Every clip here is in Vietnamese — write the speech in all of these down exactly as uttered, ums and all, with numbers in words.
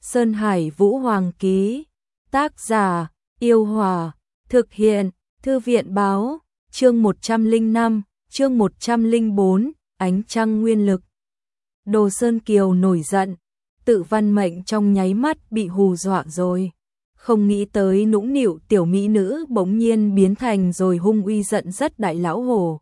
Sơn Hải Vũ Hoàng ký. Tác giả, Yêu Hòa. Thực hiện, Thư viện báo. Chương một trăm lẻ năm, chương một trăm lẻ bốn, ánh trăng nguyên lực. Đồ Sơn Kiều nổi giận, Tự Văn Mệnh trong nháy mắt bị hù dọa rồi. Không nghĩ tới nũng nịu tiểu mỹ nữ bỗng nhiên biến thành rồi hung uy giận rất đại lão hổ.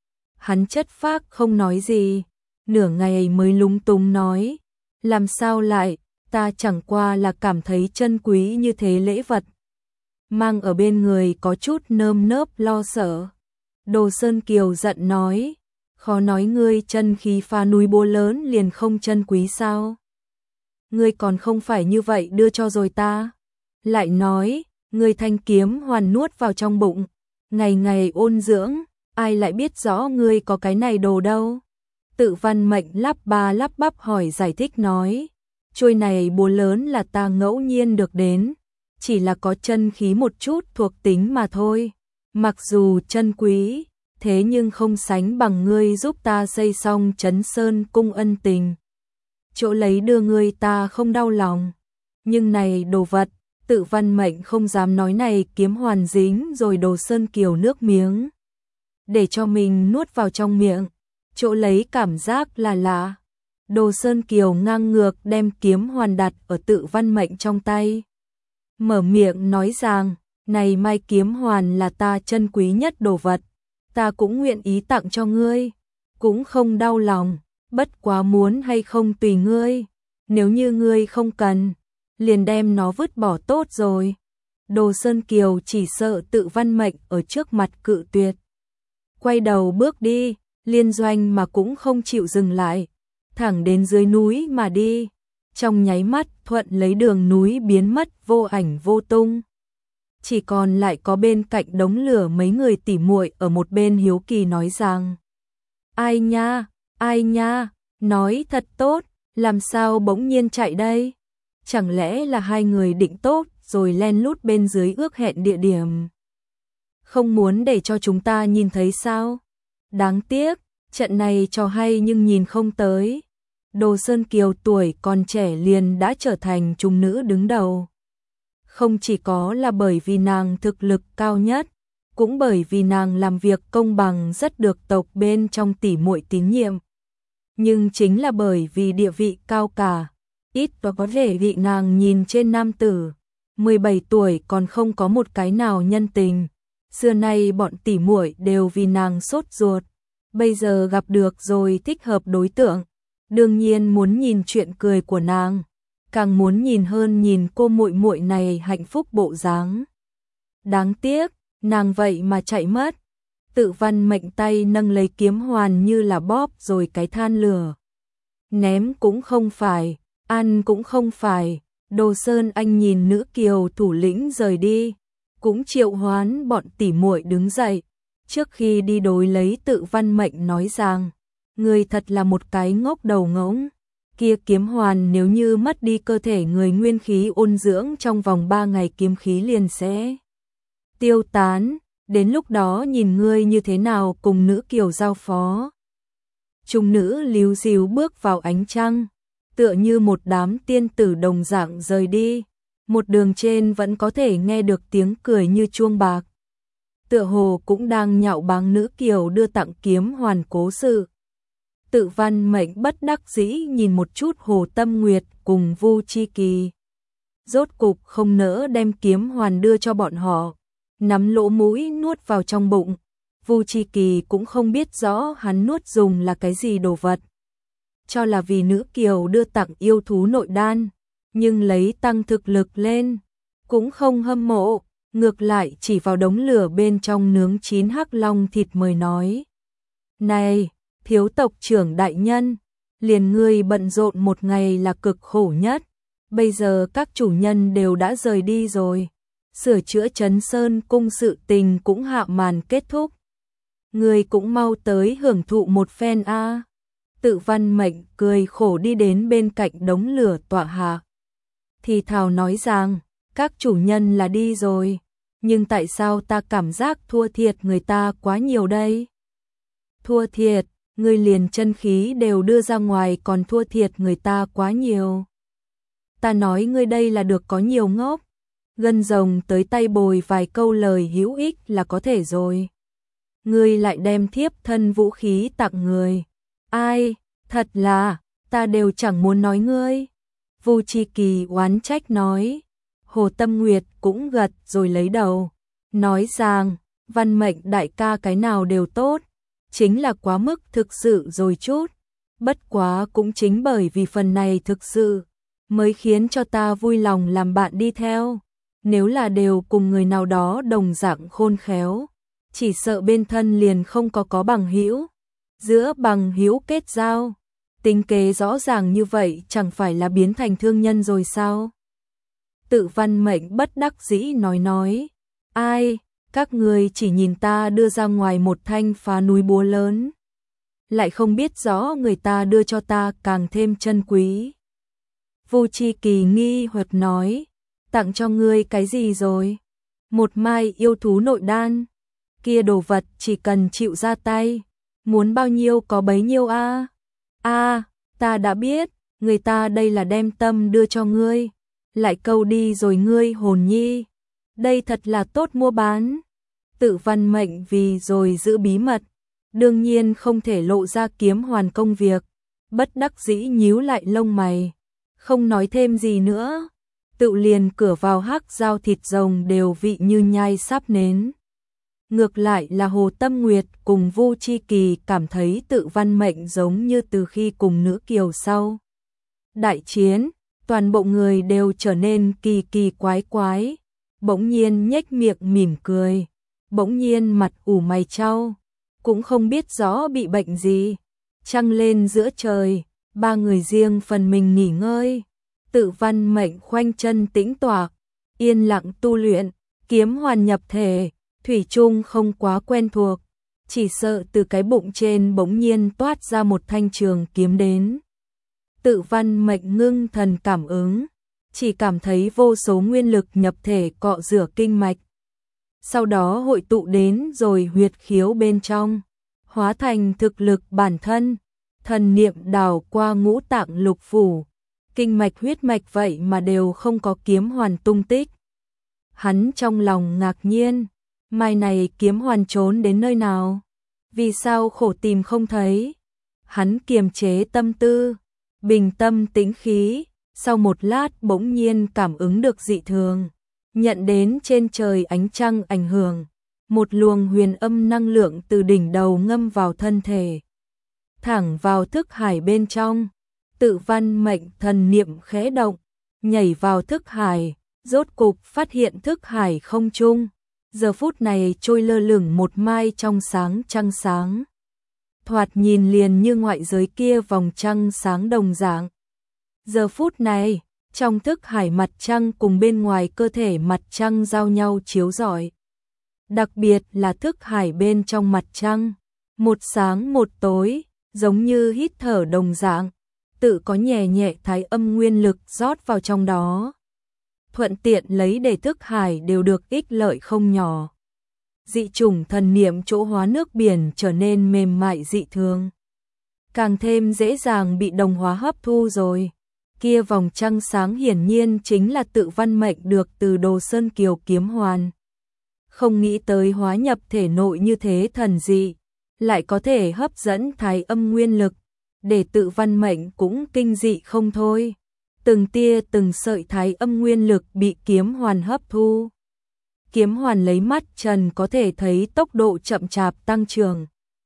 Hắn chất phác không nói gì, nửa ngày mới lúng túng nói, làm sao lại, ta chẳng qua là cảm thấy chân quý như thế lễ vật. Mang ở bên người có chút nơm nớp lo sợ. Đồ Sơn Kiều giận nói, khó nói ngươi chân khí phá núi bố lớn liền không chân quý sao? Ngươi còn không phải như vậy đưa cho rồi ta. Lại nói, ngươi thanh kiếm hoàn nuốt vào trong bụng, ngày ngày ôn dưỡng, ai lại biết rõ ngươi có cái này đồ đâu. Tự Văn Mệnh lắp ba lắp bắp hỏi giải thích nói, chuôi này búa lớn là ta ngẫu nhiên được đến, chỉ là có chân khí một chút thuộc tính mà thôi. Mặc dù chân quý, thế nhưng không sánh bằng ngươi giúp ta xây xong Trấn Sơn cung ân tình. Chỗ lấy đưa ngươi ta không đau lòng, nhưng này đồ vật, Tự Văn Mệnh không dám nói này kiếm hoàn dính rồi Đồ Sơn Kiều nước miếng. Để cho mình nuốt vào trong miệng, chỗ lấy cảm giác là lạ. Đồ Sơn Kiều ngang ngược đem kiếm hoàn đặt ở Tự Văn Mệnh trong tay. Mở miệng nói rằng, này mai kiếm hoàn là ta chân quý nhất đồ vật, ta cũng nguyện ý tặng cho ngươi, cũng không đau lòng, bất quá muốn hay không tùy ngươi, nếu như ngươi không cần, liền đem nó vứt bỏ tốt rồi. Đồ Sơn Kiều chỉ sợ Tự Văn Mệnh ở trước mặt cự tuyệt. Quay đầu bước đi, liên doanh mà cũng không chịu dừng lại, thẳng đến dưới núi mà đi. Trong nháy mắt thuận lấy đường núi biến mất vô ảnh vô tung. Chỉ còn lại có bên cạnh đống lửa mấy người tỉ muội ở một bên hiếu kỳ nói rằng, ai nha, ai nha, nói thật tốt, làm sao bỗng nhiên chạy đây? Chẳng lẽ là hai người định tốt rồi len lút bên dưới ước hẹn địa điểm? Không muốn để cho chúng ta nhìn thấy sao? Đáng tiếc, trận này trò hay nhưng nhìn không tới. Đồ Sơn Kiều tuổi còn trẻ liền đã trở thành trung nữ đứng đầu. Không chỉ có là bởi vì nàng thực lực cao nhất, cũng bởi vì nàng làm việc công bằng rất được tộc bên trong tỉ muội tín nhiệm. Nhưng chính là bởi vì địa vị cao cả, ít và có thể bị nàng nhìn trên nam tử, mười bảy tuổi còn không có một cái nào nhân tình. Xưa nay bọn tỉ muội đều vì nàng sốt ruột, bây giờ gặp được rồi thích hợp đối tượng, đương nhiên muốn nhìn chuyện cười của nàng, càng muốn nhìn hơn nhìn cô muội muội này hạnh phúc bộ dáng. Đáng tiếc, nàng vậy mà chạy mất. Tự Văn Mệnh tay nâng lấy kiếm hoàn như là bóp rồi cái than lửa. Ném cũng không phải, ăn cũng không phải. Đồ Sơn Anh nhìn nữ kiều thủ lĩnh rời đi, cũng triệu hoán bọn tỉ muội đứng dậy. Trước khi đi đối lấy Tự Văn Mệnh nói rằng, người thật là một cái ngốc đầu ngỗng. Kia kiếm hoàn nếu như mất đi cơ thể người nguyên khí ôn dưỡng trong vòng ba ngày kiếm khí liền sẽ tiêu tán, đến lúc đó nhìn ngươi như thế nào cùng nữ kiều giao phó. Trung nữ líu díu bước vào ánh trăng, tựa như một đám tiên tử đồng dạng rời đi, một đường trên vẫn có thể nghe được tiếng cười như chuông bạc. Tựa hồ cũng đang nhạo báng nữ kiều đưa tặng kiếm hoàn cố sự. Tự Văn Mệnh bất đắc dĩ nhìn một chút Hồ Tâm Nguyệt cùng Vu Chi Kỳ. Rốt cục không nỡ đem kiếm hoàn đưa cho bọn họ, nắm lỗ mũi nuốt vào trong bụng. Vu Chi Kỳ cũng không biết rõ hắn nuốt dùng là cái gì đồ vật. Cho là vì nữ kiều đưa tặng yêu thú nội đan, nhưng lấy tăng thực lực lên, cũng không hâm mộ, ngược lại chỉ vào đống lửa bên trong nướng chín hắc long thịt mời nói. Này, thiếu tộc trưởng đại nhân, liền ngươi bận rộn một ngày là cực khổ nhất, bây giờ các chủ nhân đều đã rời đi rồi, sửa chữa Trấn Sơn cung sự tình cũng hạ màn kết thúc. Ngươi cũng mau tới hưởng thụ một phen a. À. Tự Văn Mệnh cười khổ đi đến bên cạnh đống lửa tọa hạ. Thì thào nói rằng, các chủ nhân là đi rồi, nhưng tại sao ta cảm giác thua thiệt người ta quá nhiều đây? Thua thiệt, ngươi liền chân khí đều đưa ra ngoài còn thua thiệt người ta quá nhiều. ta nói ngươi đây là được có nhiều ngốc. Gân rồng tới tay bồi vài câu lời hữu ích là có thể rồi. Ngươi lại đem thiếp thân vũ khí tặng người. Ai, thật là, ta đều chẳng muốn nói ngươi. Vu Chi Kỳ oán trách nói. Hồ Tâm Nguyệt cũng gật rồi lấy đầu. Nói rằng, Văn Mệnh đại ca cái nào đều tốt. Chính là quá mức thực sự rồi chút. Bất quá cũng chính bởi vì phần này thực sự, mới khiến cho ta vui lòng làm bạn đi theo. Nếu là đều cùng người nào đó đồng dạng khôn khéo, chỉ sợ bên thân liền không có có bằng hữu. Giữa bằng hữu kết giao, tính kế rõ ràng như vậy chẳng phải là biến thành thương nhân rồi sao? Tự Văn Mệnh bất đắc dĩ nói nói, ai, các người chỉ nhìn ta đưa ra ngoài một thanh phá núi búa lớn, lại không biết rõ người ta đưa cho ta càng thêm chân quý. Vu Chi Kỳ nghi hoặc nói, tặng cho ngươi cái gì rồi? Một mai yêu thú nội đan, kia đồ vật chỉ cần chịu ra tay, muốn bao nhiêu có bấy nhiêu a. A, ta đã biết, người ta đây là đem tâm đưa cho ngươi, lại câu đi rồi ngươi hồn nhi. Đây thật là tốt mua bán. Tự Văn Mệnh vì rồi giữ bí mật, đương nhiên không thể lộ ra kiếm hoàn công việc, bất đắc dĩ nhíu lại lông mày, không nói thêm gì nữa. Tự liền cửa vào hắc dao thịt rồng đều vị như nhai sáp nến. Ngược lại là Hồ Tâm Nguyệt cùng Vu Chi Kỳ cảm thấy Tự Văn Mệnh giống như từ khi cùng nữ kiều sau đại chiến, toàn bộ người đều trở nên kỳ kỳ quái quái, bỗng nhiên nhếch miệng mỉm cười, bỗng nhiên mặt ủ mày chau, cũng không biết rõ bị bệnh gì. Trăng lên giữa trời, ba người riêng phần mình nghỉ ngơi. Tự Văn Mệnh khoanh chân tĩnh tọa, yên lặng tu luyện, kiếm hoàn nhập thể, thủy chung không quá quen thuộc, chỉ sợ từ cái bụng trên bỗng nhiên toát ra một thanh trường kiếm đến. Tự Văn Mệnh ngưng thần cảm ứng, chỉ cảm thấy vô số nguyên lực nhập thể cọ rửa kinh mạch, sau đó hội tụ đến rồi huyệt khiếu bên trong, hóa thành thực lực bản thân, thần niệm đào qua ngũ tạng lục phủ, kinh mạch huyết mạch vậy mà đều không có kiếm hoàn tung tích. Hắn trong lòng ngạc nhiên, mai này kiếm hoàn trốn đến nơi nào? Vì sao khổ tìm không thấy? Hắn kiềm chế tâm tư, bình tâm tĩnh khí, sau một lát bỗng nhiên cảm ứng được dị thường, nhận đến trên trời ánh trăng ảnh hưởng, một luồng huyền âm năng lượng từ đỉnh đầu ngâm vào thân thể, thẳng vào thức hải bên trong. Tự Văn Mệnh thần niệm khẽ động, nhảy vào thức hải, rốt cục phát hiện thức hải không trung, giờ phút này trôi lơ lửng một mai trong sáng trăng sáng. Thoạt nhìn liền như ngoại giới kia vòng trăng sáng đồng dạng. Giờ phút này, trong thức hải mặt trăng cùng bên ngoài cơ thể mặt trăng giao nhau chiếu rọi. Đặc biệt là thức hải bên trong mặt trăng, một sáng một tối, giống như hít thở đồng dạng, tự có nhẹ nhẹ thái âm nguyên lực rót vào trong đó. Thuận tiện lấy để thức hải đều được ích lợi không nhỏ. Dị chủng thần niệm chỗ hóa nước biển trở nên mềm mại dị thường, càng thêm dễ dàng bị đồng hóa hấp thu rồi. Kia vòng trăng sáng hiển nhiên chính là Tự Văn Mệnh được từ Đồ Sơn Kiều kiếm hoàn. Không nghĩ tới hóa nhập thể nội như thế thần dị, lại có thể hấp dẫn thái âm nguyên lực, để Tự Văn Mệnh cũng kinh dị không thôi. Từng tia từng sợi thái âm nguyên lực bị kiếm hoàn hấp thu. Kiếm hoàn lấy mắt trần có thể thấy tốc độ chậm chạp tăng trưởng.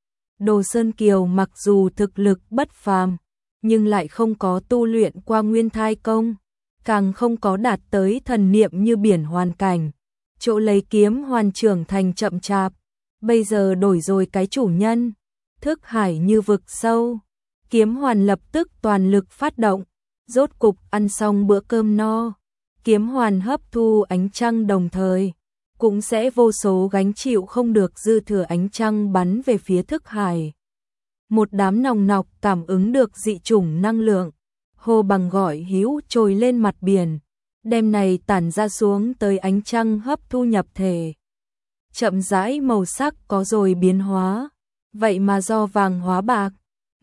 Đồ Sơn Kiều mặc dù thực lực bất phàm, nhưng lại không có tu luyện qua nguyên thai công, càng không có đạt tới thần niệm như biển hoàn cảnh, chỗ lấy kiếm hoàn trưởng thành chậm chạp. Bây giờ đổi rồi cái chủ nhân, thức hải như vực sâu, kiếm hoàn lập tức toàn lực phát động, rốt cục ăn xong bữa cơm no, kiếm hoàn hấp thu ánh trăng đồng thời, cũng sẽ vô số gánh chịu không được dư thừa ánh trăng bắn về phía thức hải. Một đám nòng nọc cảm ứng được dị chủng năng lượng, hô bằng gọi hữu trồi lên mặt biển, đêm này tản ra xuống tới ánh trăng hấp thu nhập thể. Chậm rãi màu sắc có rồi biến hóa, vậy mà do vàng hóa bạc,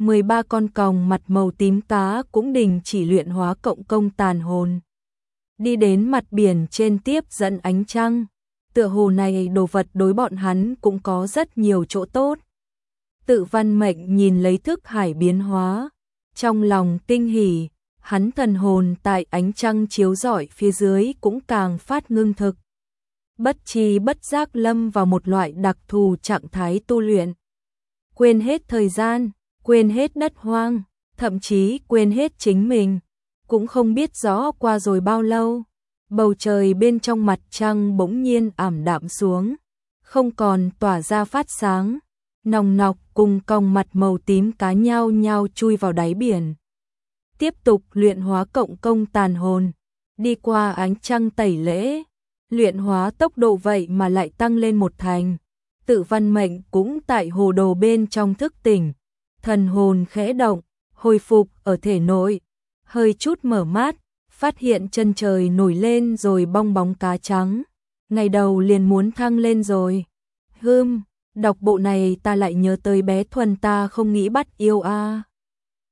mười ba con còng mặt màu tím cá cũng đình chỉ luyện hóa cộng công tàn hồn. Đi đến mặt biển trên tiếp dẫn ánh trăng, tựa hồ này đồ vật đối bọn hắn cũng có rất nhiều chỗ tốt. Tự Văn Mệnh nhìn lấy thức hải biến hóa, trong lòng kinh hỉ, hắn thần hồn tại ánh trăng chiếu rọi phía dưới cũng càng phát ngưng thực. Bất tri bất giác lâm vào một loại đặc thù trạng thái tu luyện. Quên hết thời gian, quên hết đất hoang, thậm chí quên hết chính mình, cũng không biết rõ qua rồi bao lâu. Bầu trời bên trong mặt trăng bỗng nhiên ảm đạm xuống, không còn tỏa ra phát sáng, nòng nọc cùng còng mặt màu tím cá nhau nhau chui vào đáy biển. Tiếp tục luyện hóa cộng công tàn hồn, đi qua ánh trăng tẩy lễ, luyện hóa tốc độ vậy mà lại tăng lên một thành. Tự Văn Mệnh cũng tại hồ đồ bên trong thức tỉnh, thần hồn khẽ động, hồi phục ở thể nội, hơi chút mở mắt, phát hiện chân trời nổi lên rồi bong bóng cá trắng. Ngày đầu liền muốn thăng lên rồi. Hưm, đọc bộ này ta lại nhớ tới bé Thuần ta không nghĩ bắt yêu a. À.